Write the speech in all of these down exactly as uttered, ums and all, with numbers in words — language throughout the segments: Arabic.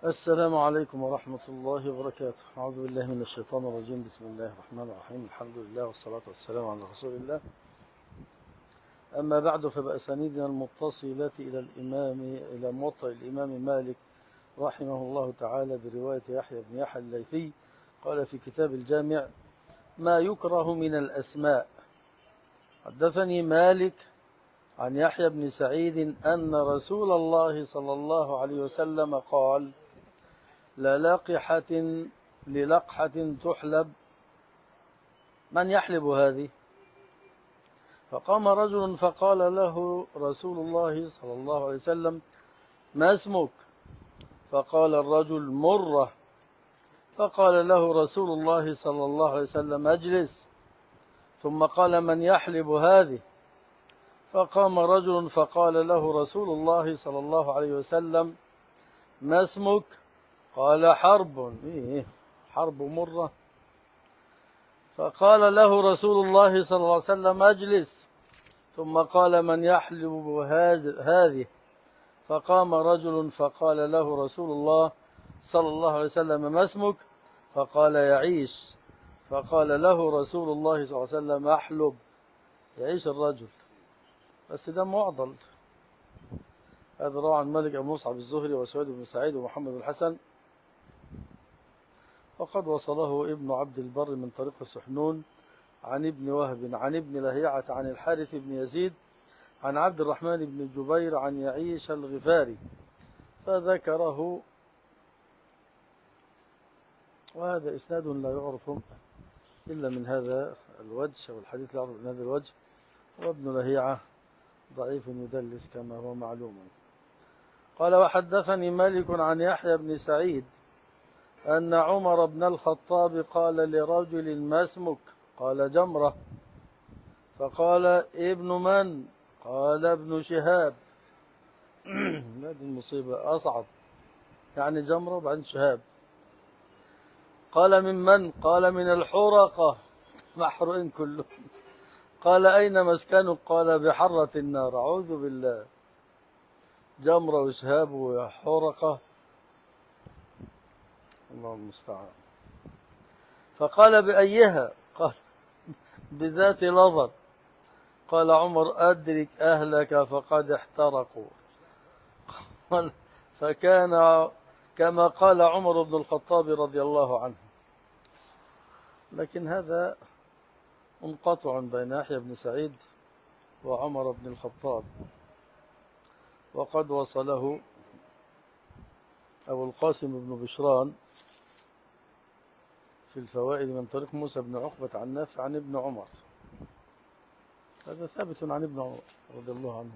السلام عليكم ورحمة الله وبركاته. أعوذ بالله من الشيطان الرجيم. بسم الله الرحمن الرحيم. الحمد لله والصلاة والسلام على رسول الله. أما بعد، فبأسانيدنا المتصلة إلى الإمام إلى موطأ الإمام مالك رحمه الله تعالى برواية يحيى بن يحيى الليثي قال في كتاب الجامع: ما يكره من الأسماء. حدثني مالك عن يحيى بن سعيد أن رسول الله صلى الله عليه وسلم قال: للقحة للقحة تحلب، من يحلب هذه؟ فقام رجل فقال له رسول الله صلى الله عليه وسلم: ما اسمك؟ فقال الرجل: مرة. فقال له رسول الله صلى الله عليه وسلم: اجلس. ثم قال: من يحلب هذه؟ فقام رجل فقال له رسول الله صلى الله عليه وسلم: ما اسمك؟ قال: حرب. إيه حرب مرة. فقال له رسول الله صلى الله عليه وسلم: اجلس. ثم قال: من يحلب هذه؟ فقام رجل فقال له رسول الله صلى الله عليه وسلم: ما اسمك؟ فقال: يعيش. فقال له رسول الله صلى الله عليه وسلم: احلب. يعيش الرجل، بس ده معضل. هذا روى عن مالك بن مصعب الزهري وسويد بن سعيد ومحمد بن الحسن، وقد وصله ابن عبد البر من طريق السحنون عن ابن وهب عن ابن لهيعة عن الحارث بن يزيد عن عبد الرحمن بن جبير عن يعيش الغفاري فذكره، وهذا إسناد لا يعرف إلا من هذا الوجه، والحديث لا يعرف من هذا الوجه، وابن لهيعة ضعيف يدلس كما هو معلوم. قال: وحدثني مالك عن يحيى بن سعيد أن عمر بن الخطاب قال لرجل: ما اسمك؟ قال: جمرة. فقال: ابن من؟ قال: ابن شهاب. هذه المصيبة أصعب، يعني جمرة وبعدين شهاب. قال: من من؟ قال: من الحرقة، محروقين كلهم. قال: أين مسكنك؟ قال: بحرة النار. أعوذ بالله، جمرة وشهاب وحرقة، الله المستعان. فقال: بأيها؟ قال: بذات لظى. قال عمر: أدرك أهلك فقد احترقوا. قال: فكان كما قال عمر بن الخطاب رضي الله عنه. لكن هذا منقطع بين يحيى بن سعيد وعمر بن الخطاب، وقد وصله أبو القاسم بن بشران في الفوائد من طريق موسى بن عقبة عن نافع عن ابن عمر. هذا ثابت عن ابن عمر رضي الله عنه.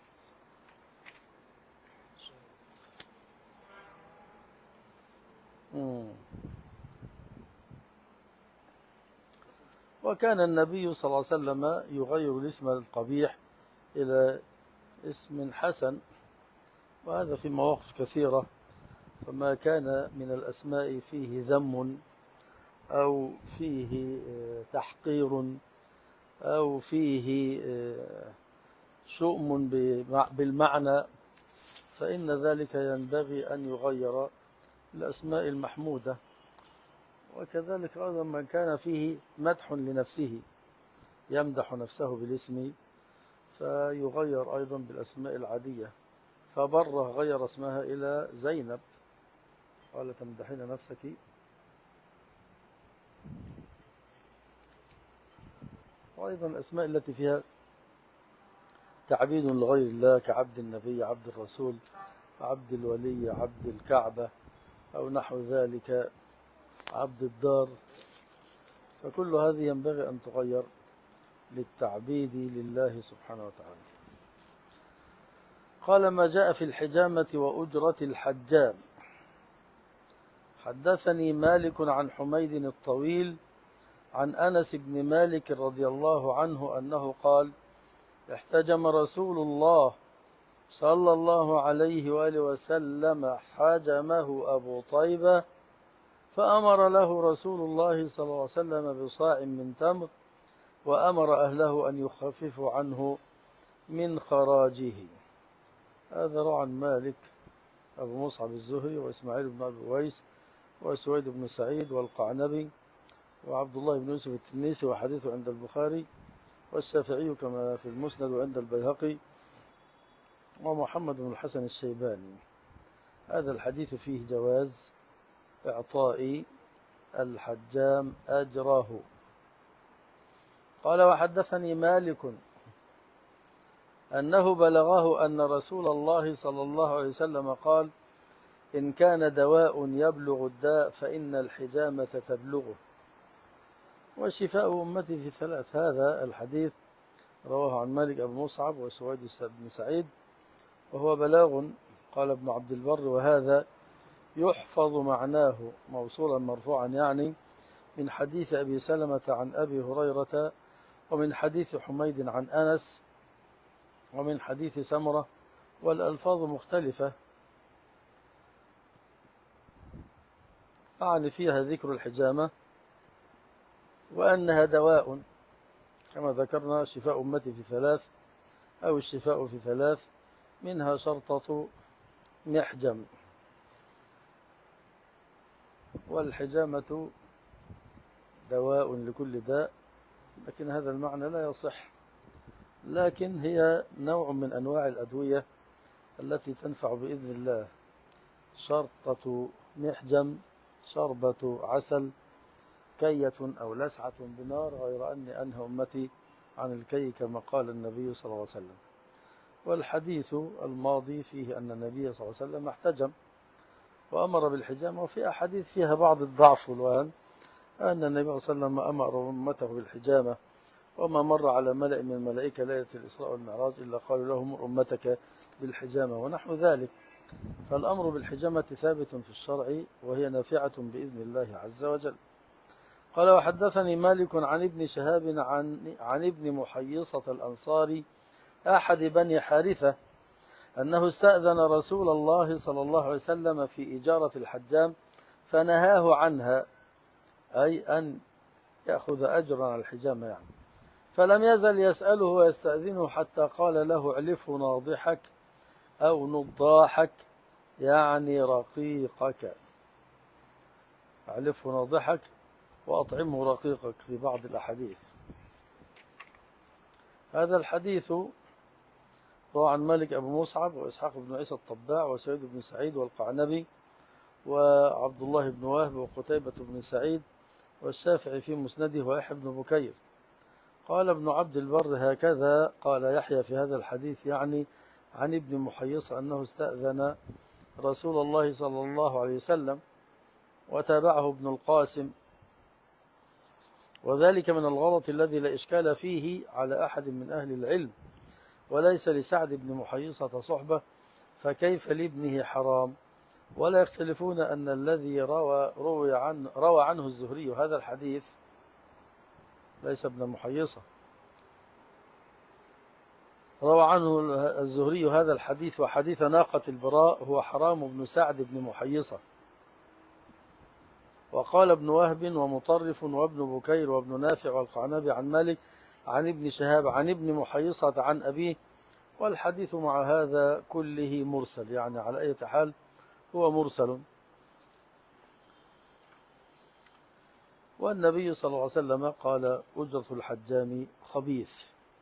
مم. وكان النبي صلى الله عليه وسلم يغير الاسم القبيح إلى اسم حسن، وهذا في مواقف كثيرة. فما كان من الأسماء فيه ذم أو فيه تحقير أو فيه شؤم بالمعنى، فإن ذلك ينبغي أن يغير الأسماء المحمودة. وكذلك أيضا من كان فيه مدح لنفسه، يمدح نفسه بالاسم، فيغير أيضا بالأسماء العادية. فبرة غير اسمها إلى زينب، قال: تمدحين نفسك. وأيضا الأسماء التي فيها تعبيد لغير الله، كعبد النبي، عبد الرسول، عبد الولي، عبد الكعبة، أو نحو ذلك، عبد الدار، فكل هذه ينبغي أن تغير للتعبيد لله سبحانه وتعالى. قال: ما جاء في الحجامة وأجرة الحجام. حدثني مالك عن حميد الطويل عن أنس بن مالك رضي الله عنه أنه قال: احتجم رسول الله صلى الله عليه وآله وسلم حجمه أبو طيبة، فأمر له رسول الله صلى الله عليه وسلم بصاع من تمر، وأمر أهله أن يخففوا عنه من خراجه. هذا روى عن مالك أبو مصعب الزهري وإسماعيل بن أبي أويس وسويد بن سعيد والقعنبي وعبد الله بن يوسف التنيسي وحديثه عند البخاري والشافعي كما في المسند وعند البيهقي ومحمد بن الحسن الشيباني. هذا الحديث فيه جواز إعطاء الحجام أجره. قال وحدثني مالك أنه بلغه أن رسول الله صلى الله عليه وسلم قال إن كان دواء يبلغ الداء فإن الحجامة تبلغه وشفاء أمتي في ثلاث. هذا الحديث رواه عن مالك أبو مصعب وسويد بن سعيد وهو بلاغ. قال ابن عبد البر وهذا يحفظ معناه موصولا مرفوعا، يعني من حديث أبي سلمة عن أبي هريرة ومن حديث حميد عن أنس ومن حديث سمرة، والألفاظ مختلفة أعني فيها ذكر الحجامة وأنها دواء كما ذكرنا، شفاء أمتي في ثلاث أو الشفاء في ثلاث، منها شرطة محجم. والحجامة دواء لكل داء، لكن هذا المعنى لا يصح، لكن هي نوع من أنواع الأدوية التي تنفع بإذن الله. شرطة محجم شربة عسل كية أو لسعة بنار، غير أني أنهى أمتي عن الكي كما قال النبي صلى الله عليه وسلم. والحديث الماضي فيه أن النبي صلى الله عليه وسلم احتجم وأمر بالحجامة، وفي أحاديث فيها بعض الضعف والوهن أن النبي صلى الله عليه وسلم أمر أمته بالحجامة وما مر على ملأ من الملائكة ليلة الإسراء والمعراج إلا قالوا له مر أمتك بالحجامة ونحو ذلك. فالأمر بالحجامة ثابت في الشرع وهي نافعة بإذن الله عز وجل. قال وحدثني مالك عن ابن شهاب عن, عن ابن محيصة الأنصاري أحد بني حارثة أنه استأذن رسول الله صلى الله عليه وسلم في إجارة الحجام فنهاه عنها، أي أن يأخذ أجرا على الحجامة يعني. فلم يزل يسأله ويستأذنه حتى قال له اعلفه ناضحك أو نضاحك، يعني رقيقك. اعلفه ناضحك وأطعمه رقيقك في بعض الأحاديث. هذا الحديث روى عن مالك أبو مصعب وإسحاق بن عيسى الطباع وسعيد بن سعيد والقعنبي وعبد الله بن وهب وقتيبة بن سعيد والشافعي في مسنده ويحيى بن بكير. قال ابن عبد البر هكذا قال يحيى في هذا الحديث، يعني عن ابن محيص أنه استأذن رسول الله صلى الله عليه وسلم، وتابعه ابن القاسم. وذلك من الغلط الذي لا إشكال فيه على أحد من أهل العلم، وليس لسعد بن محيصة صحبة فكيف لابنه حرام. ولا يختلفون أن الذي روى, روى, عن روى عنه الزهري هذا الحديث ليس ابن محيصة، روى عنه الزهري هذا الحديث وحديث ناقة البراء هو حرام ابن سعد بن محيصة. وقال ابن وهب ومطرف وابن بكير وابن نافع والقعنبي عن مالك عن ابن شهاب عن ابن محيصة عن أبيه، والحديث مع هذا كله مرسل، يعني على أي حال هو مرسل. والنبي صلى الله عليه وسلم قال أجرة الحجام خبيث،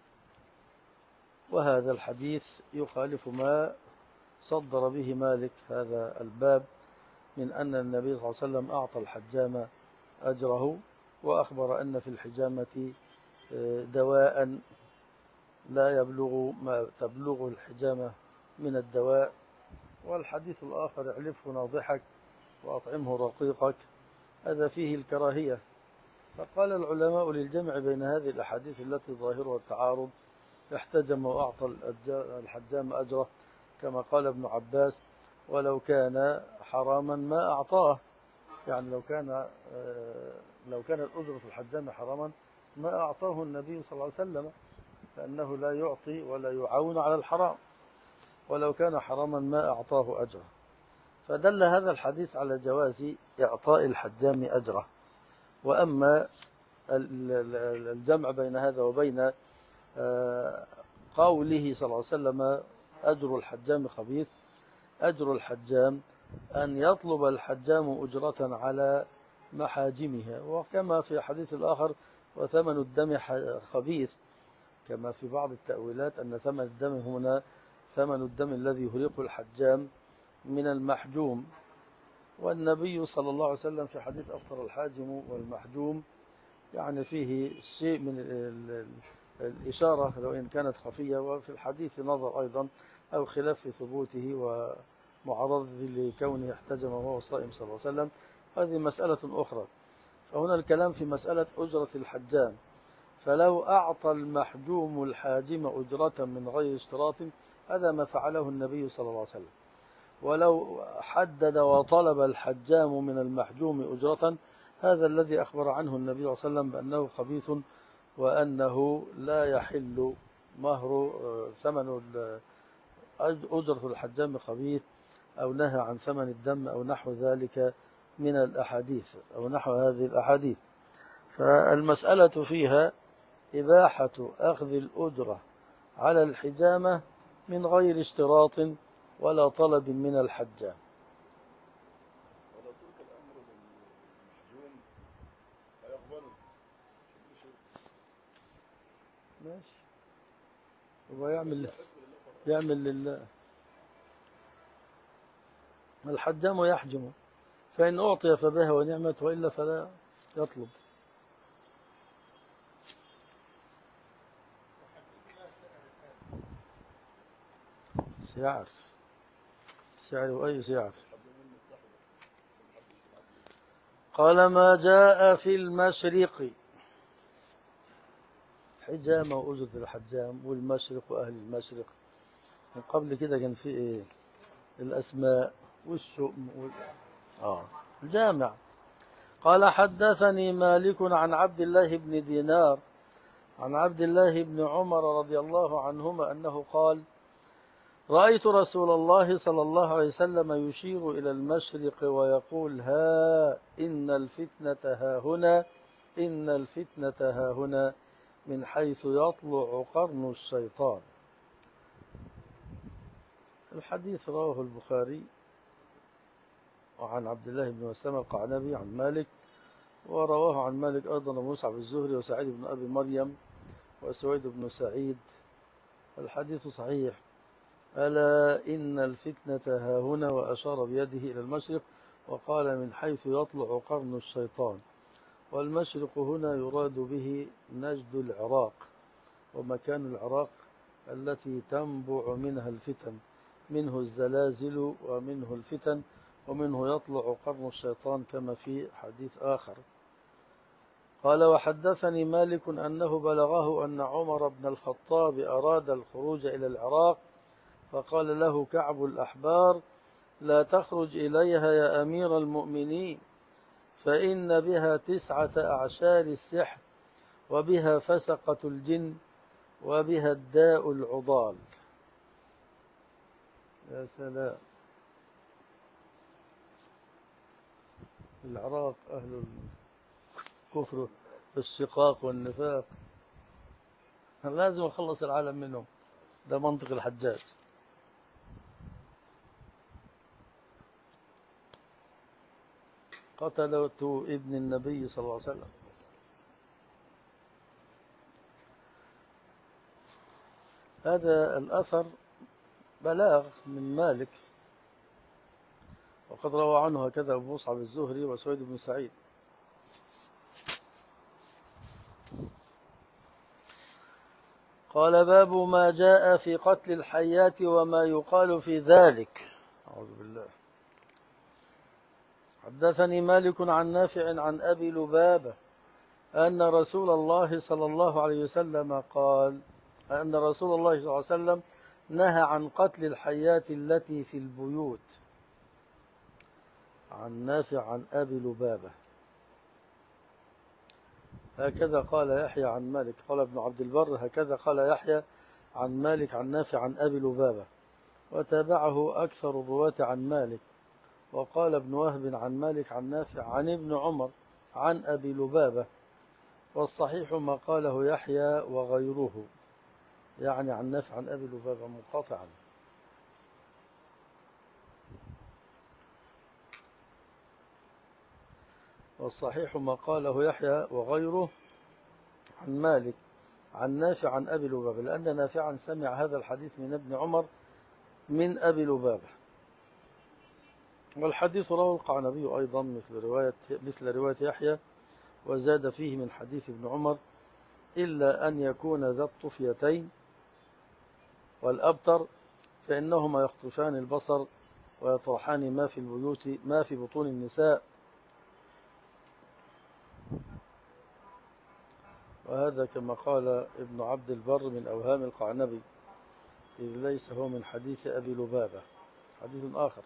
وهذا الحديث يخالف ما صدر به مالك هذا الباب من أن النبي صلى الله عليه وسلم أعطى الحجام أجره، وأخبر أن في الحجامة دواء لا يبلغ ما تبلغ الحجامة من الدواء. والحديث الآخر اعلفه ناضحك وأطعمه رقيقك هذا فيه الكراهية. فقال العلماء للجمع بين هذه الأحاديث التي ظاهرها التعارض احتجم وأعطى الحجام أجره كما قال ابن عباس ولو كان حراما ما أعطاه، يعني لو كان لو كانت أجرة الحجام حراما ما أعطاه النبي صلى الله عليه وسلم، لأنه لا يعطي ولا يعاون على الحرام، ولو كان حراما ما أعطاه أجره. فدل هذا الحديث على جواز إعطاء الحجام أجره. وأما الجمع بين هذا وبين قوله صلى الله عليه وسلم أجر الحجام خبيث، أجر الحجام أن يطلب الحجام أجرة على محاجمها، وكما في حديث الآخر وثمن الدم خبيث، كما في بعض التأويلات أن ثمن الدم هنا ثمن الدم الذي يهرق الحجام من المحجوم. والنبي صلى الله عليه وسلم في حديث أفطر الحاجم والمحجوم يعني فيه شيء من الإشارة لو إن كانت خفية، وفي الحديث نظر أيضا أو خلاف في ثبوته ومعارضة لكونه احتجم وهو صائم صلى الله عليه وسلم، هذه مسألة أخرى. فهنا الكلام في مسألة أجرة الحجام، فلو أعطى المحجوم الحاجم أجرة من غير اشتراط هذا ما فعله النبي صلى الله عليه وسلم. ولو حدد وطلب الحجام من المحجوم أجرة هذا الذي أخبر عنه النبي صلى الله عليه وسلم بأنه خبيث وأنه لا يحل مهر ثمن أجرة الحجام خبيث، أو نهى عن ثمن الدم أو نحو ذلك من الأحاديث أو نحو هذه الأحاديث. فالمسألة فيها إباحة أخذ الأجرة على الحجامة من غير اشتراط ولا طلب من الحجام. ولو ترك الأمر للمحجوم هيقبله ماشي، هو يعمل يعمل لله. الحجام يحجم، فإن أعطي فبها ونعمت وإلا فلا يطلب. سعر سعر وأي سعر. قال ما جاء في المشرق، حجامة وأجرة الحجام والمشرق وأهل المشرق. من قبل كده كان في إيه؟ الأسماء والشؤم وال... آه جامع. قال حدثني مالك عن عبد الله بن دينار عن عبد الله بن عمر رضي الله عنهما أنه قال رأيت رسول الله صلى الله عليه وسلم يشير إلى المشرق ويقول ها إن الفتنة ها هنا إن الفتنة ها هنا من حيث يطلع قرن الشيطان. الحديث رواه البخاري وعن عبد الله بن مسلم القعنبي عن مالك، ورواه عن مالك أيضا مصعب الزهري وسعيد بن أبي مريم وسويد بن سعيد. الحديث صحيح. ألا إن الفتنة ها هنا، وأشار بيده إلى المشرق وقال من حيث يطلع قرن الشيطان. والمشرق هنا يراد به نجد العراق، ومكان العراق التي تنبع منها الفتن، منه الزلازل ومنه الفتن ومنه يطلع قرن الشيطان كما في حديث آخر. قال وحدثني مالك أنه بلغه أن عمر بن الخطاب أراد الخروج إلى العراق فقال له كعب الأحبار لا تخرج إليها يا أمير المؤمنين، فإن بها تسعة أعشار السحر وبها فسقة الجن وبها الداء العضال. يا سلام، العراق أهل الكفر والشقاق والنفاق، لازم أخلص العالم منهم. ده منطق الحجاج. قتلة ابن النبي صلى الله عليه وسلم. هذا الأثر بلاغ من مالك، وقد روى عنه هكذا أبو مصعب الزهري وسويد بن سعيد. قال باب ما جاء في قتل الحيات وما يقال في ذلك. أعوذ بالله. حدثني مالك عن نافع عن أبي لبابة أن رسول الله صلى الله عليه وسلم قال أن رسول الله صلى الله عليه وسلم نهى عن قتل الحيات التي في البيوت. عن نافع عن أبي لبابة. هكذا قال يحيى عن مالك. قال ابن عبد البر هكذا قال يحيى عن مالك عن نافع عن أبي لبابة، وتابعه أكثر الرواة عن مالك. وقال ابن وهب عن مالك عن نافع عن ابن عمر عن أبي لبابة، والصحيح ما قاله يحيى وغيره، يعني عن نافع عن أبي لبابة منقطعا. والصحيح ما قاله يحيى وغيره عن مالك عن نافع عن أبي لبابة، لأن نافعا سمع هذا الحديث من ابن عمر من أبي لبابة. والحديث رواه القعنبي أيضا مثل رواية, مثل رواية يحيى، وزاد فيه من حديث ابن عمر إلا أن يكون ذا الطفيتين والأبتر فإنهما يخطفان البصر ويطرحان ما في البيوت ما في بطون النساء. وهذا كما قال ابن عبد البر من أوهام القعنبي، إذ ليس هو من حديث أبي لبابة، حديث آخر.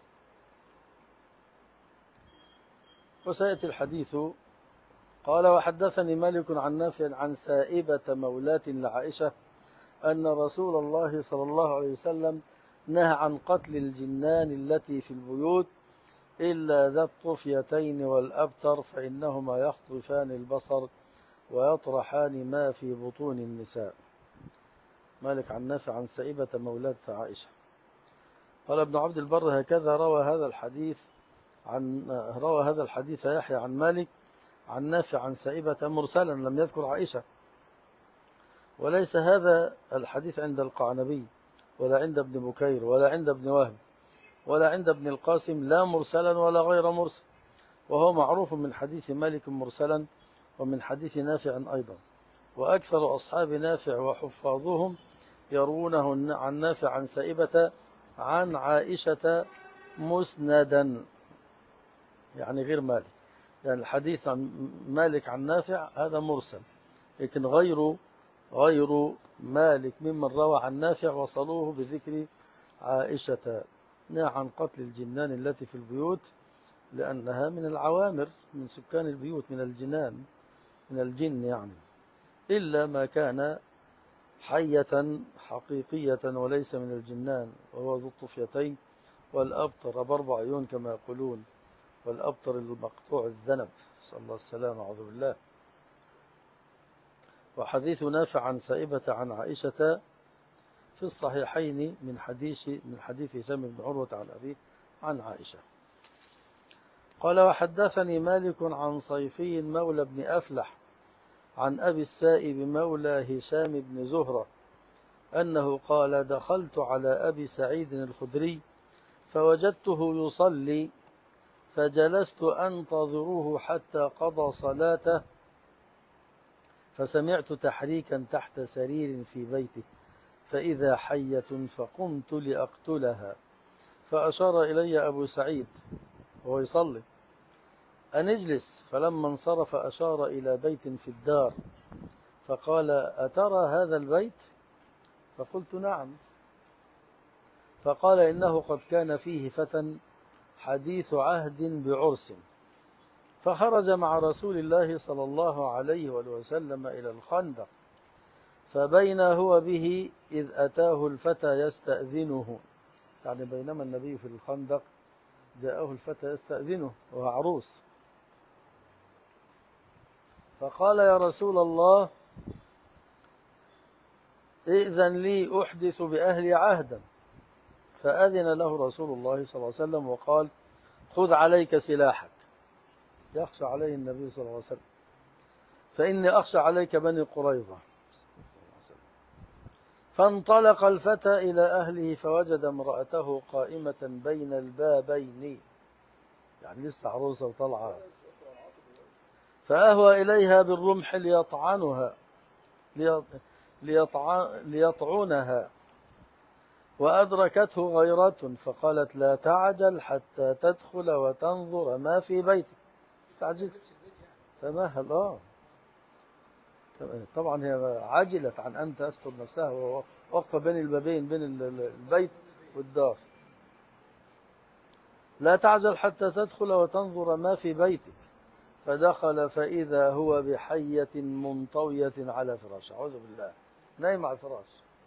وسيأتي الحديث. قال وحدثني مالك عن نافع عن سائبة مولاة لعائشة أن رسول الله صلى الله عليه وسلم نهى عن قتل الجنان التي في البيوت إلا ذا الطفيتين والأبتر فإنهما يخطفان البصر ويطرحان ما في بطون النساء. مالك عن نافع عن سائبة مولاة عائشة. قال ابن عبد البر هكذا روى هذا الحديث عن روى هذا الحديث يحيى عن مالك عن نافع عن سائبة مرسلا لم يذكر عائشة. وليس هذا الحديث عند القعنبي ولا عند ابن بكير ولا عند ابن وهب ولا عند ابن القاسم لا مرسلا ولا غير مرسل، وهو معروف من حديث مالك مرسلا ومن حديث نافع أيضا. وأكثر أصحاب نافع وحفاظهم يروونه عن نافع عن سائبة عن عائشة مسندا، يعني غير مالك. يعني الحديث عن مالك عن نافع هذا مرسل، لكن غير غير مالك ممن روى عن نافع وصلوه بذكر عائشة. نهى عن قتل الجنان التي في البيوت لأنها من العوامر، من سكان البيوت، من الجنان، من الجن يعني، إلا ما كان حية حقيقية وليس من الجنان، وهو ذو الطفيتين والأبتر بأربع عيون كما يقولون، والأبتر المقطوع الذنب، صلى الله السلام أعوذ بالله. وحديث نافع عن سائبة عن عائشة في الصحيحين من حديث من حديث هشام بن عروة عن أبيه عن عائشة. قال وحدثني مالك عن صيفي مولى بن أفلح عن أبي السائب مولى هشام بن زهرة أنه قال دخلت على أبي سعيد الخدري فوجدته يصلي فجلست أنتظره حتى قضى صلاته فسمعت تحريكا تحت سرير في بيته فإذا حية فقمت لأقتلها فأشار إلي أبو سعيد وهو يصلي أن اجلس، فلما انصرف أشار إلى بيت في الدار فقال أترى هذا البيت؟ فقلت نعم. فقال إنه قد كان فيه فتى حديث عهد بعرس فخرج مع رسول الله صلى الله عليه وسلم إلى الخندق فبين هو به إذ أتاه الفتى يستأذنه، يعني بينما النبي في الخندق جاءه الفتى يستأذنه وهو عروس، فقال يا رسول الله ائذن لي أحدث بأهلي عهدا، فأذن له رسول الله صلى الله عليه وسلم وقال خذ عليك سلاحك، يخشى عليه النبي صلى الله عليه وسلم، فإني أخشى عليك بني قريظة. فانطلق الفتى إلى أهله فوجد امرأته قائمة بين البابين، يعني لسه عروسة وطلعة، فأهوى إليها بالرمح ليطعنها ليطعنها وأدركته غيرة فقالت لا تعجل حتى تدخل وتنظر ما في بيتك. تعجلت فمهل آه طبعا هي عجلت عن أن تستر نفسها ووقف بين البابين بين البيت والدار. لا تعجل حتى تدخل وتنظر ما في بيتك، فدخل فإذا هو بحية منطوية على فراش، أعوذ بالله، نايم على الفراش،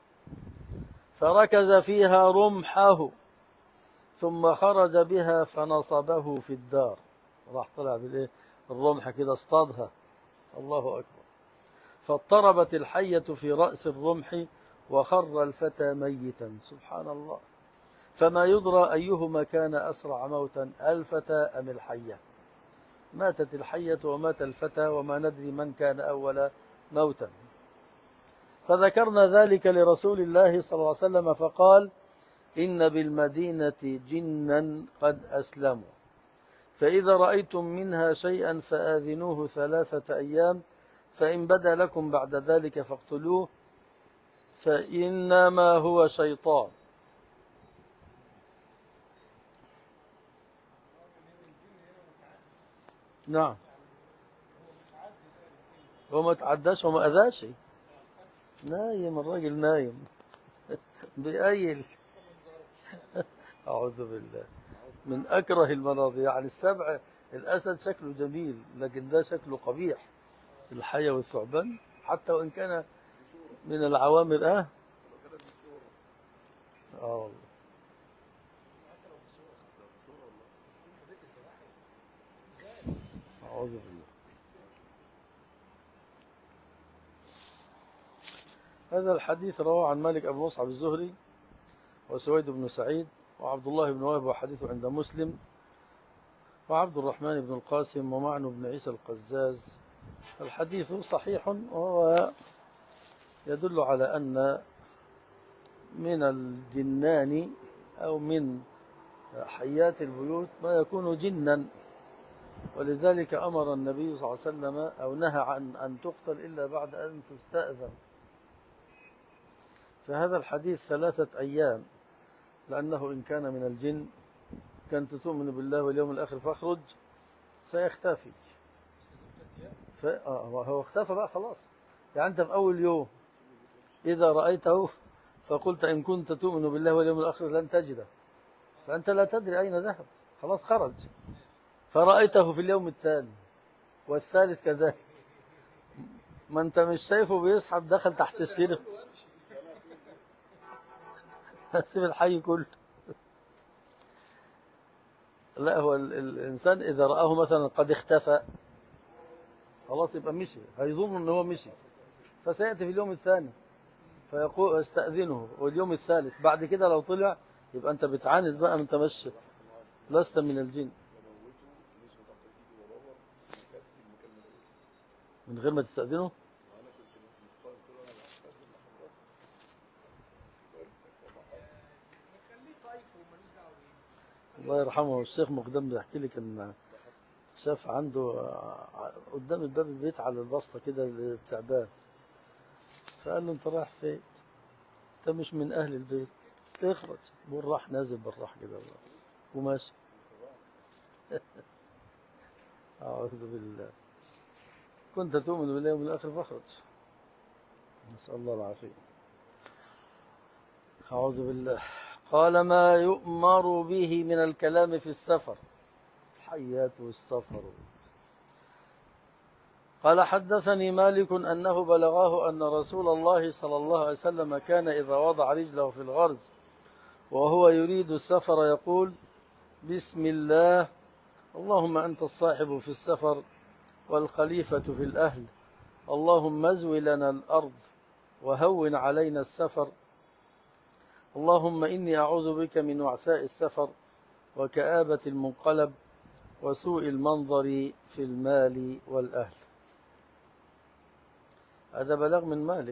فركز فيها رمحه ثم خرج بها فنصبه في الدار، راح طلع بالإيه الرمح كده اصطادها، الله أكبر، فاضطربت الحية في رأس الرمح وخر الفتى ميتا، سبحان الله، فما يدرى أيهما كان أسرع موتا الفتى أم الحية. ماتت الحية ومات الفتى وما ندري من كان أول موتا. فذكرنا ذلك لرسول الله صلى الله عليه وسلم فقال: إن بالمدينة جنا قد أسلموا، فإذا رأيتم منها شيئا فآذنوه ثلاثة أيام، فإن بدا لكم بعد ذلك فاقتلوه، فإنما هو شيطان. نعم، هو ما تعداش وما أذاش، نايم الراجل نايم بأيل. أعوذ بالله، من أكره المناظر. يعني السبع، الأسد شكله جميل لكن ده شكله قبيح، الحية والثعبان حتى وإن كان من العوامر. اه اه والله. أعوذ بالله. هذا الحديث رواه عن مالك أبو مصعب الزهري وسويد بن سعيد وعبد الله بن وهب، وحديثه عند مسلم، وعبد الرحمن بن القاسم ومعن بن عيسى القزاز. الحديث صحيح، وهو يدل على أن من الجنان أو من حيات البيوت ما يكون جنا، ولذلك أمر النبي صلى الله عليه وسلم أو نهى عن أن تقتل إلا بعد أن تستأذن. فهذا الحديث ثلاثة أيام، لأنه إن كان من الجن كنت تؤمن بالله واليوم الآخر فاخرج سيختفي. فهو اختفى بقى خلاص. يعني أنت في أول يوم إذا رأيته فقلت إن كنت تؤمن بالله واليوم الآخر لن تجده، فأنت لا تدري أين ذهب، خلاص خرج. فرأيته في اليوم الثاني والثالث كذلك، ما أنت مش شايفه بيسحب، دخل تحت السرير سيب الحي كله. لا، هو الإنسان إذا رآه مثلا قد اختفى خلاص يبقى مشي، هيظن أنه مشي، فسيأتي في اليوم الثاني فيقول استأذنه، واليوم الثالث بعد كده لو طلع يبقى أنت بتعاند بقى، أنت مش لست من الجن. من غير ما تستأذنه. الله يرحمه الشيخ مقدم بيحكي لي كان شاف عنده قدام الباب البيت على البسطة كده التعبان، فقال له انت رايح فين؟ انت مش من اهل البيت، اخرج. بالراح نازل بالراح كده وماشي. اعوذ بالله. كنت تؤمن بالله يوم الاخر فاخرج. نسأل الله العافية. اعوذ بالله. قال: ما يؤمر به من الكلام في السفر، الحيات والسفر. قال: حدثني مالك أنه بلغه أن رسول الله صلى الله عليه وسلم كان إذا وضع رجله في الغرز وهو يريد السفر يقول: بسم الله، اللهم أنت الصاحب في السفر والخليفة في الأهل، اللهم ازو لنا الأرض وهون علينا السفر، اللهم إني أعوذ بك من وعثاء السفر وكآبة المنقلب وسوء المنظر في المال والأهل. هذا بلغ من مالك،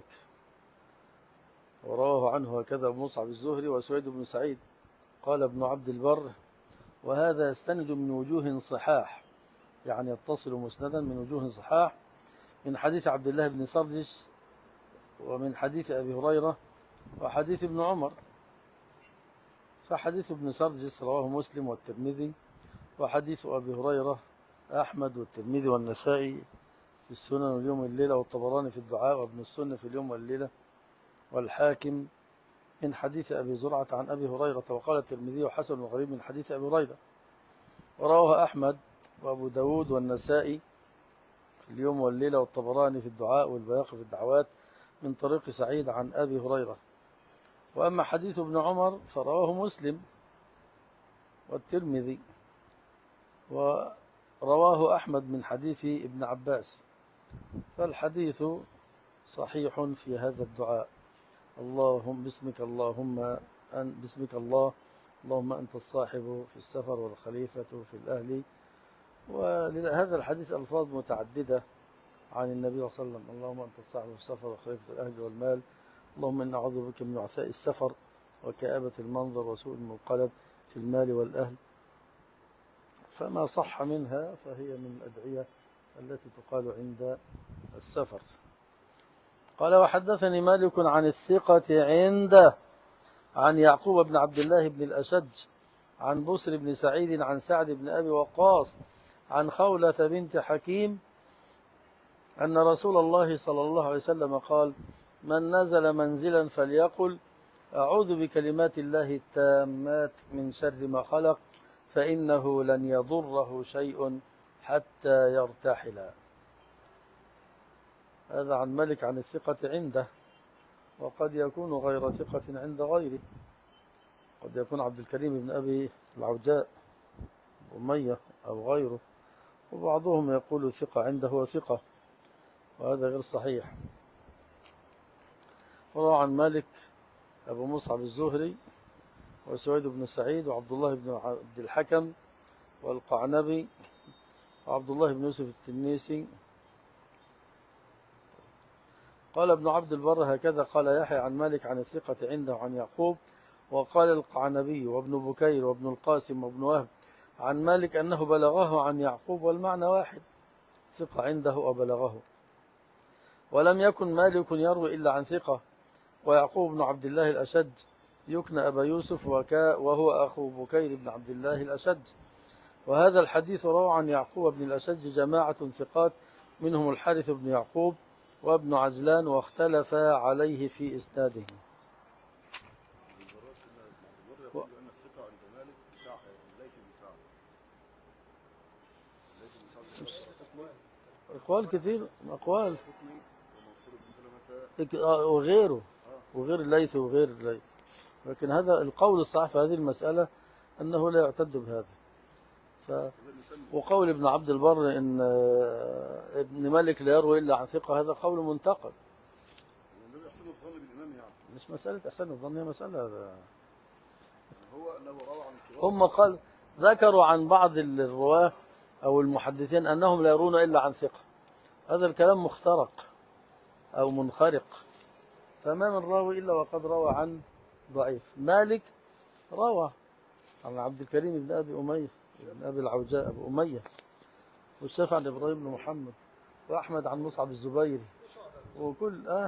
ورواه عنه هكذا ابن مصعب الزهري وسويد بن سعيد. قال ابن عبد البر: وهذا يستند من وجوه صحاح، يعني يتصل مسندا من وجوه صحاح، من حديث عبد الله بن سرجس ومن حديث أبي هريرة وحديث ابن عمر. فحديث ابن سرجس رواه مسلم والترمذي، وحديث أبي هريرة أحمد والترمذي والنسائي في السنن واليوم والليلة، والطبراني في الدعاء، وابن السنة في اليوم والليلة، والحاكم من حديث أبي زرعة عن أبي هريرة. وقال الترمذي حسن وغريب من حديث أبي هريرة. ورواه أحمد وأبو داود والنسائي في اليوم والليلة، والطبراني في الدعاء، والبياقي في الدعوات من طريق سعيد عن أبي هريرة. وأما حديث ابن عمر فرواه مسلم والترمذي، ورواه أحمد من حديث ابن عباس. فالحديث صحيح في هذا الدعاء: اللهم باسمك اللهم أن باسمك الله، اللهم أنت الصاحب في السفر والخليفة في الأهل، ولهذا الحديث ألفاظ متعددة عن النبي صلى الله عليه وسلم: اللهم أنت الصاحب والسفر وخليفة الأهل والمال، اللهم إنا أعوذ بك من وعثاء السفر وكآبة المنظر وسوء المنقلب في المال والأهل. فما صح منها فهي من الأدعية التي تقال عند السفر. قال: وحدثني مالك عن الثقة عنده عن يعقوب بن عبد الله بن الأشج عن بسر بن سعيد عن سعد بن أبي وقاص عن خولة بنت حكيم أن رسول الله صلى الله عليه وسلم قال: من نزل منزلا فليقل أعوذ بكلمات الله التامات من شر ما خلق فإنه لن يضره شيء حتى يرتحل. هذا عن مالك عن الثقة عنده، وقد يكون غير ثقة عند غيره، قد يكون عبد الكريم بن أبي العوجاء أمية أو غيره، وبعضهم يقول ثقة عنده وثقة، وهذا غير صحيح. وروى عن مالك أبو مصعب الزهري وسويد بن سعيد وعبد الله بن عبد الحكم والقعنبي وعبد الله بن يوسف التنيسي. قال ابن عبد البر: هكذا قال يحيى عن مالك عن الثقة عنده عن يعقوب. وقال القعنبي وابن بكير وابن القاسم وابن وهب عن مالك أنه بلغه عن يعقوب، والمعنى واحد: ثقة عنده وبلغه. ولم يكن مالك يروي إلا عن ثقة. ويعقوب بن عبد الله الأشج يكنى أبا يوسف وهو أخو بكير بن عبد الله الأشج. وهذا الحديث روى عن يعقوب بن الأشج جماعة ثقات منهم الحارث بن يعقوب وابن عجلان، واختلفا عليه في إسناده. و... أقوال كثير، أقوال وغيره وغير الليث وغير الليث، لكن هذا القول الصحيح في هذه المسألة أنه لا يعتد بهذا. ف... وقول ابن عبد البر إن ابن مالك لا يروي إلا عن ثقة، هذا قول منتقد. مش مسألة إحسان الظن، هي مسألة هم قال ذكروا عن بعض الرواة أو المحدثين أنهم لا يرون إلا عن ثقة. هذا الكلام مخترق أو منخرق، فما من راوي إلا وقد روى عن ضعيف. مالك روى عن عبد الكريم بن أبي أمية بن أبي العوجاء أبو أمية، والشافعي عن إبراهيم بن محمد، وأحمد عن مصعب الزبيري، وكل آه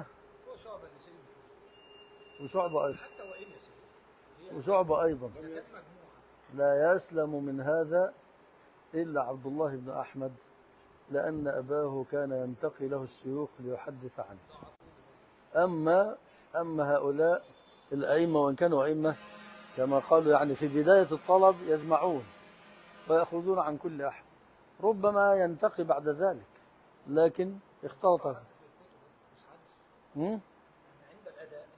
وشعبة أيضا وشعبة أيضا لا يسلم من هذا إلا عبد الله بن أحمد، لأن أباه كان ينتقي له الشيوخ ليحدث عنه. أما أما هؤلاء الأئمة، وإن كانوا أئمة كما قالوا يعني في بداية الطلب يجمعون ويأخذون عن كل أحد، ربما ينتقي بعد ذلك، لكن اختلط. عند الأداء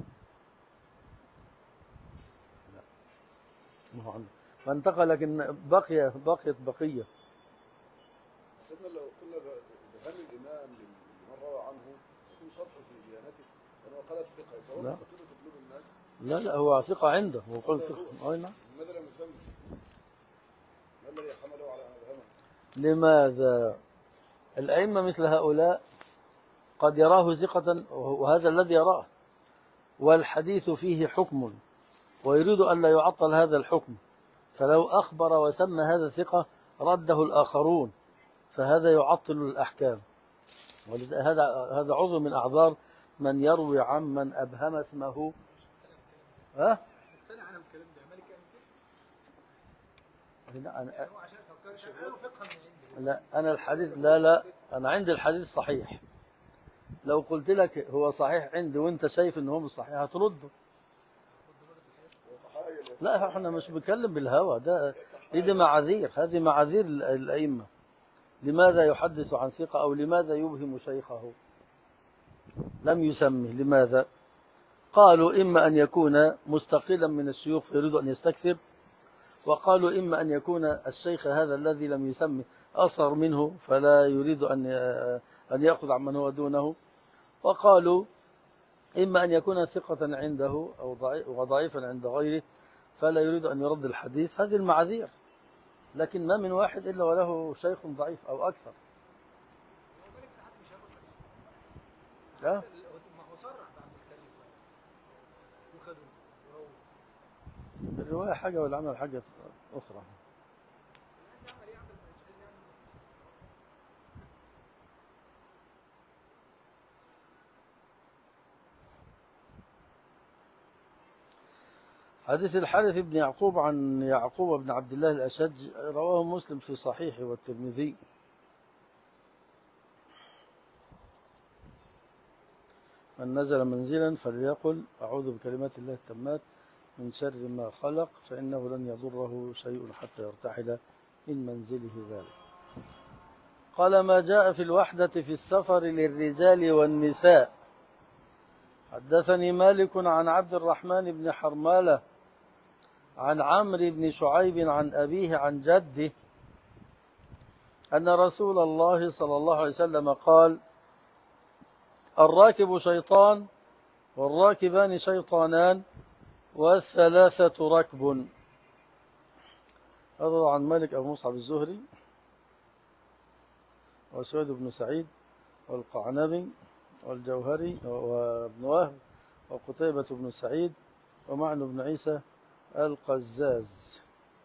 انتقى فانتقى، لكن بقي بقيت بقية. لو قلنا بهل الإمام لمن روى عنه يكون شرح في ديانته لأنه قال الثقة، فهو يستقر تطلب الناس. لا لا هو ثقة عنده، هو قال ثقة. أي نعم. لماذا لم يسمي؟ ما الذي حمله على أن أبهمه؟ لماذا؟ الأئمة مثل هؤلاء قد يراه ثقة، وهذا الذي يراه، والحديث فيه حكم ويريد أن لا يعطل هذا الحكم، فلو أخبر وسمى هذا ثقة رده الآخرون، فهذا يعطل الأحكام. هذا هذا عضو من أعذار من يروي عمن أبهم اسمه. ها؟ لا أنا لا أنا الحديث لا لا أنا عندي الحديث صحيح. لو قلت لك هو صحيح عندي وأنت شايف إنه مش صحيح هترده. لا احنا مش بنتكلم بالهوى، ده دي معاذير، هذه معاذير الأئمة. لماذا يحدث عن ثقة أو لماذا يبهم شيخه؟ لم يسمه. لماذا؟ قالوا إما أن يكون مستقلا من الشيوخ يريد أن يستكثر، وقالوا إما أن يكون الشيخ هذا الذي لم يسمه أصغر منه فلا يريد أن أن يأخذ عمن هو دونه، وقالوا إما أن يكون ثقة عنده أو ضعيفا عند غيره فلا يريد أن يرد الحديث. هذه المعاذير. لكن ما من واحد إلا وله شيخ ضعيف أو أكثر. لا ما هو صرح بعد الكريم وخدوا ورووا. الرواية حاجة والعمل حاجة أخرى. حديث الحارث بن يعقوب عن يعقوب بن عبد الله الأشج رواه مسلم في صحيحه والترمذي. من نزل منزلا فليقل أعوذ بكلمات الله التامات من شر ما خلق فإنه لن يضره شيء حتى يرتحل من منزله ذلك. قال ما جاء في الوحدة في السفر للرجال والنساء. حدثني مالك عن عبد الرحمن بن حرمالة عن عمرو بن شعيب عن أبيه عن جده أن رسول الله صلى الله عليه وسلم قال الراكب شيطان والراكبان شيطانان والثلاثة ركب. هذا عن مالك أبو مصعب الزهري وسويد بن سعيد والقعنبي والجوهري وابن وهب وقتيبة بن سعيد ومعن بن عيسى القزاز.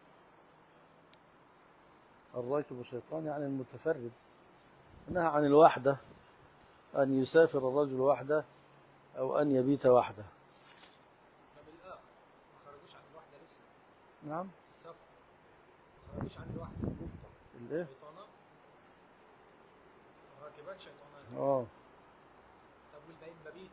الراكب شيطان يعني المتفرد. نهى عن الوحدة، أن يسافر الرجل وحده أو أن يبيت وحده. ما خرجوش عن الوحدة لسه. نعم. السفر ما خرجوش عن الوحدة. الايه؟ شيطانات. راكبات شيطانات. اه. طب والباقي المبيت؟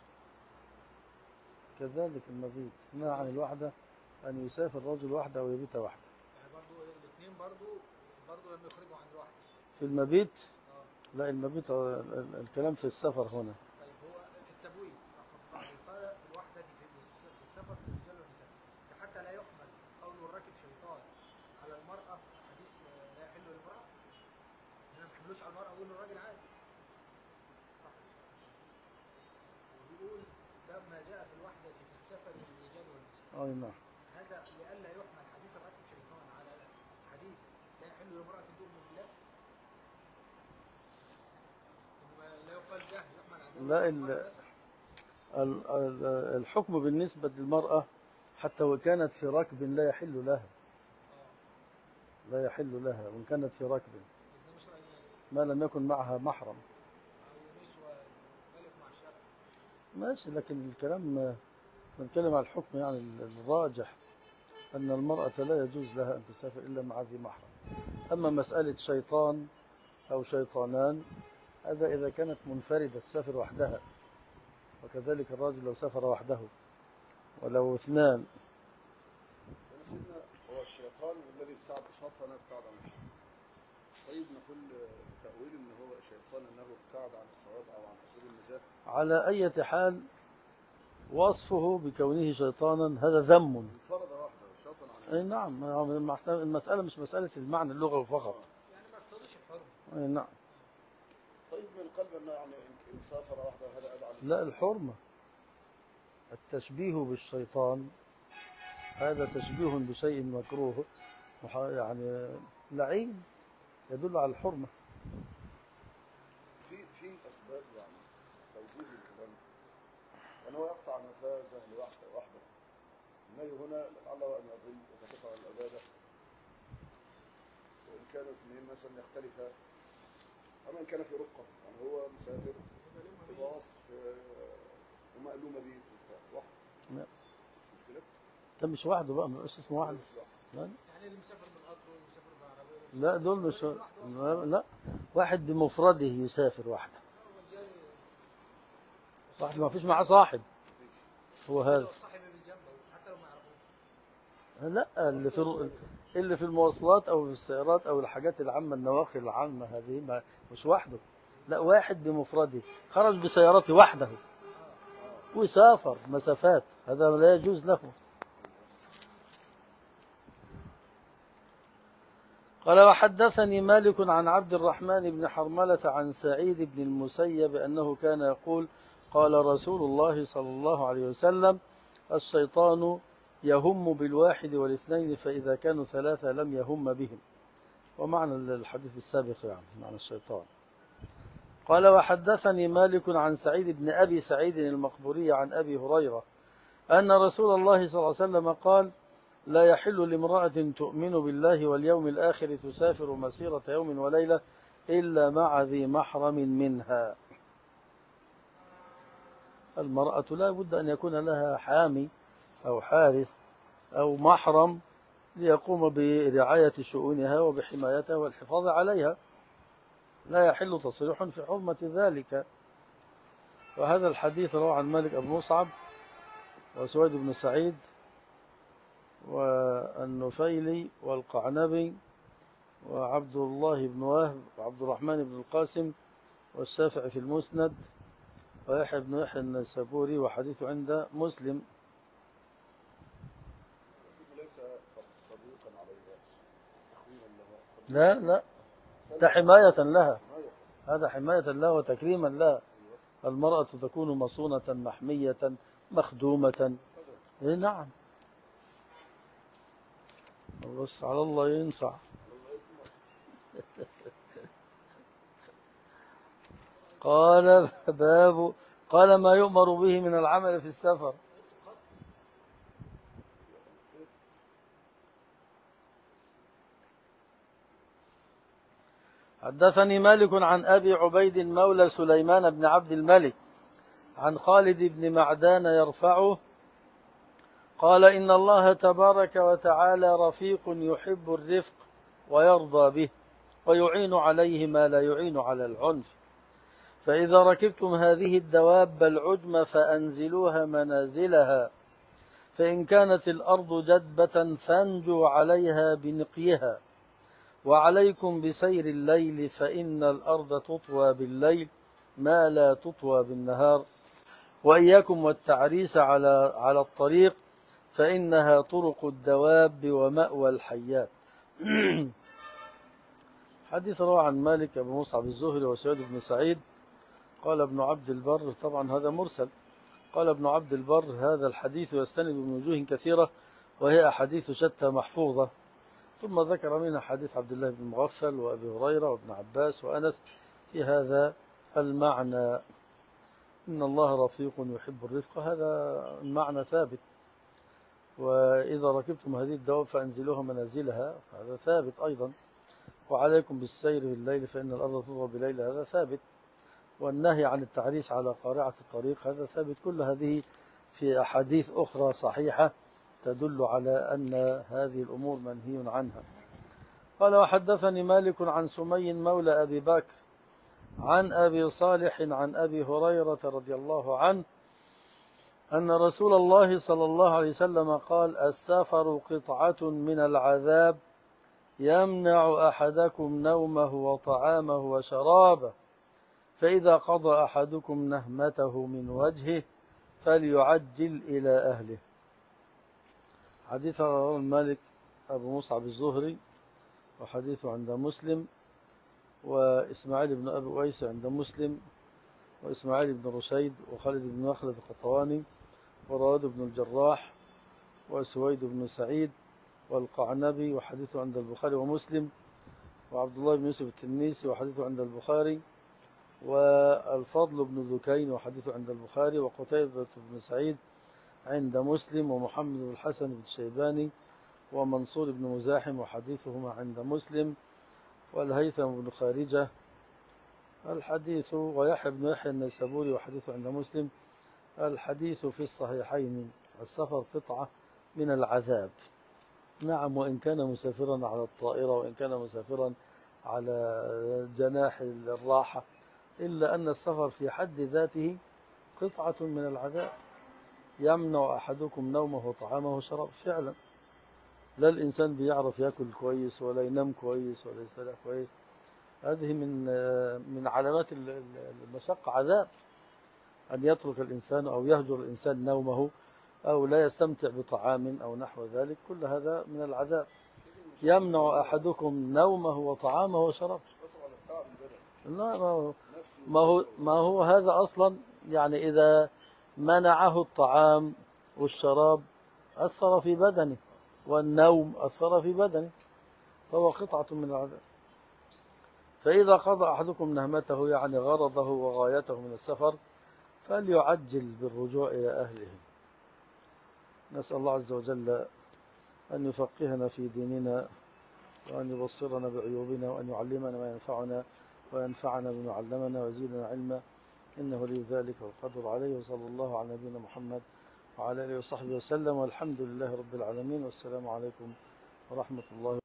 كذلك المبيت. نهى عن الوحدة أن يسافر الرجل وحده أو يبيت وحده. يعني برضو الاثنين برضو برضو لم يخرجوا عن الوحدة. في المبيت؟ اه. لا المبيت الكلام في السفر هنا. طيب هو التبويب الفرق في الوحدة في السفر في الرجال والنساء حتى لا يحمل قول الراكب شيطان على المرأة حديث لا يحل للمرأة. ما بيحملوش على المرأة ويقولوا الراجل عادي. صح. وبيقول ده ما جاء في الوحدة في السفر للرجال والنساء. أي نعم. هذا لئلا يحمل حديث الراكب شيطان على حديث لا يحل للمرأة تؤمن بالله. لا يقال ده يحمل على لا الحكم بالنسبة للمرأة حتى وكانت في ركب لا يحل لها، لا يحل لها وإن كانت في ركب ما لم يكن معها محرم. ماشي، لكن الكلام بنتكلم على الحكم يعني الراجح أن المرأة لا يجوز لها أن تسافر إلا مع ذي محرم. أما مسألة شيطان أو شيطانان هذا إذا كانت منفردة تسافر وحدها، وكذلك الرجل لو سافر وحده ولو اثنان. هو الشيطان الذي ابتعد شطنا ابتعد عن الشيطان. طيب نقول تأويل ان هو شيطان انه ابتعد عن الصواب او عن اصول النجاة. على أي حال وصفه بكونه شيطانا هذا ذم. انفرد وحده شيطان عن. اي نعم، المسألة مش مسألة المعنى اللغوي فقط. يعني ما اقتضيش الحرمة. اي نعم. طيب من قلب انه يعني ان سافر وحده هذا ابعد. لا الحرمة. التشبيه بالشيطان هذا تشبيه بشيء مكروه يعني لعين يدل على الحرمة. في في اسباب يعني توجيه الكلام يعني هو يقطع نفاذه لوحده وحده. النهي هنا لعله ان يضل وتقطع العباده وان كانوا اثنين مثلا يختلفا. اما ان كان في رقه يعني هو مسافر في باص في ومقلومه بيه وحده. لا مش كده؟ ده مش وحده بقى، مش اسمه وحده. لا يعني اللي مسافر بالقطر والمسافر بالعربيه. لا دول مش لا, لا. واحد بمفرده يسافر وحده. واحد ما فيش معاه صاحب. هو هذا. حتى لو ما يعرفوش. لا اللي في اللي في المواصلات او في السيارات او الحاجات العامه النواقل العامه هذه مش وحده. لا واحد بمفرده خرج بسيارته وحده وسافر مسافات هذا لا يجوز له. قال وحدثني مالك عن عبد الرحمن بن حرملة عن سعيد بن المسيب أنه كان يقول قال رسول الله صلى الله عليه وسلم الشيطان يهم بالواحد والاثنين فإذا كانوا ثلاثة لم يهم بهم. ومعنى الحديث السابق يعني معنى الشيطان. قال وحدثني مالك عن سعيد بن أبي سعيد المقبوري عن أبي هريرة أن رسول الله صلى الله عليه وسلم قال لا يحل لامرأة تؤمن بالله واليوم الآخر تسافر مسيرة يوم وليلة إلا مع ذي محرم منها. المرأة لا بد أن يكون لها حامي أو حارس أو محرم ليقوم برعاية شؤونها وبحمايتها والحفاظ عليها. لا يحل تصريح في حرمة ذلك. وهذا الحديث رواه عن مالك أبو مصعب وسويد بن سعيد والنفيلي والقعنبي وعبد الله بن وهب وعبد الرحمن بن القاسم والشافعي في المسند ويحيى بن يحيى النيسابوري وحديثه عند مسلم. لا لا ده حماية لها، هذا حماية لها وتكريما لها. المرأة تكون مصونة محمية مخدومة. إيه نعم. بس على الله ينفع. قال باب قال ما يؤمر به من العمل في السفر. حدثني مالك عن أبي عبيد مولى سليمان بن عبد الملك عن خالد بن معدان يرفعه قال إن الله تبارك وتعالى رفيق يحب الرفق ويرضى به ويعين عليه ما لا يعين على العنف. فإذا ركبتم هذه الدواب العجم فأنزلوها منازلها، فإن كانت الأرض جدبة فانجوا عليها بنقيها، وعليكم بسير الليل فإن الأرض تطوى بالليل ما لا تطوى بالنهار، وإياكم والتعريس على على الطريق فإنها طرق الدواب ومأوى الحيات. حديث رواه عن مالك أبو مصعب الزهري وسعيد بن سعيد. قال ابن عبد البر طبعا هذا مرسل. قال ابن عبد البر هذا الحديث يستند من وجوه كثيرة وهي أحاديث شتى محفوظة. ثم ذكر منها حديث عبد الله بن مغفل وأبي هريرة وابن عباس وأنس في هذا المعنى. إن الله رفيق يحب الرفق، هذا المعنى ثابت. وإذا ركبتم هذه الدواب فأنزلوها منازلها، هذا ثابت أيضا. وعليكم بالسير في الليل فإن الأرض تطوى بالليل، هذا ثابت. والنهي عن التعريس على قارعة الطريق هذا ثابت. كل هذه في أحاديث أخرى صحيحة تدل على أن هذه الأمور منهي عنها. قال وحدثني مالك عن سمي مولى أبي بكر عن أبي صالح عن أبي هريرة رضي الله عنه أن رسول الله صلى الله عليه وسلم قال السفر قطعة من العذاب يمنع أحدكم نومه وطعامه وشرابه، فإذا قضى أحدكم نهمته من وجهه فليعجل إلى أهله. حديث رواه المالك أبو مصعب الزهري وحديثه عند مسلم، وإسماعيل بن أبي أويس عند مسلم، وإسماعيل بن رشيد وخالد بن مخلد القطواني ورواد بن الجراح وسويد بن سعيد والقعنبي وحديثه عند البخاري ومسلم، وعبد الله بن يوسف التنيسي وحديثه عند البخاري، والفضل بن ذكين وحديثه عند البخاري، وقتيبة بن سعيد عند مسلم، ومحمد بن الحسن بن الشيباني ومنصور بن مزاحم وحديثهما عند مسلم، والهيثم بن خارجة الحديث، ويحيى بن يحيى النيسابوري وحديثه عند مسلم. الحديث في الصحيحين السفر قطعة من العذاب. نعم، وإن كان مسافرا على الطائرة وإن كان مسافرا على جناح الراحة، إلا أن السفر في حد ذاته قطعة من العذاب. يمنع أحدكم نومه وطعامه وشرابه. فعلا لا الإنسان بيعرف يأكل كويس ولا ينام كويس ولا يستريح كويس. هذه من من علامات المشقة، عذاب أن يترك الإنسان أو يهجر الإنسان نومه أو لا يستمتع بطعام أو نحو ذلك، كل هذا من العذاب. يمنع أحدكم نومه وطعامه وشرابه. لا ما هو ما هو هذا أصلا، يعني إذا منعه الطعام والشراب أثر في بدنه، والنوم أثر في بدنه، فهو قطعة من العذاب. فإذا قضى أحدكم نهمته يعني غرضه وغايته من السفر فليعجل بالرجوع إلى أهله. نسأل الله عز وجل أن يفقهنا في ديننا، وأن يبصرنا بعيوبنا، وأن يعلمنا ما ينفعنا، وينفعنا بما علمنا، ويزيدنا علما، إنه ولي ذلك والقدر عليه. وصلى الله على نبينا محمد وعلى آله وصحبه وسلم، والحمد لله رب العالمين، والسلام عليكم ورحمة الله.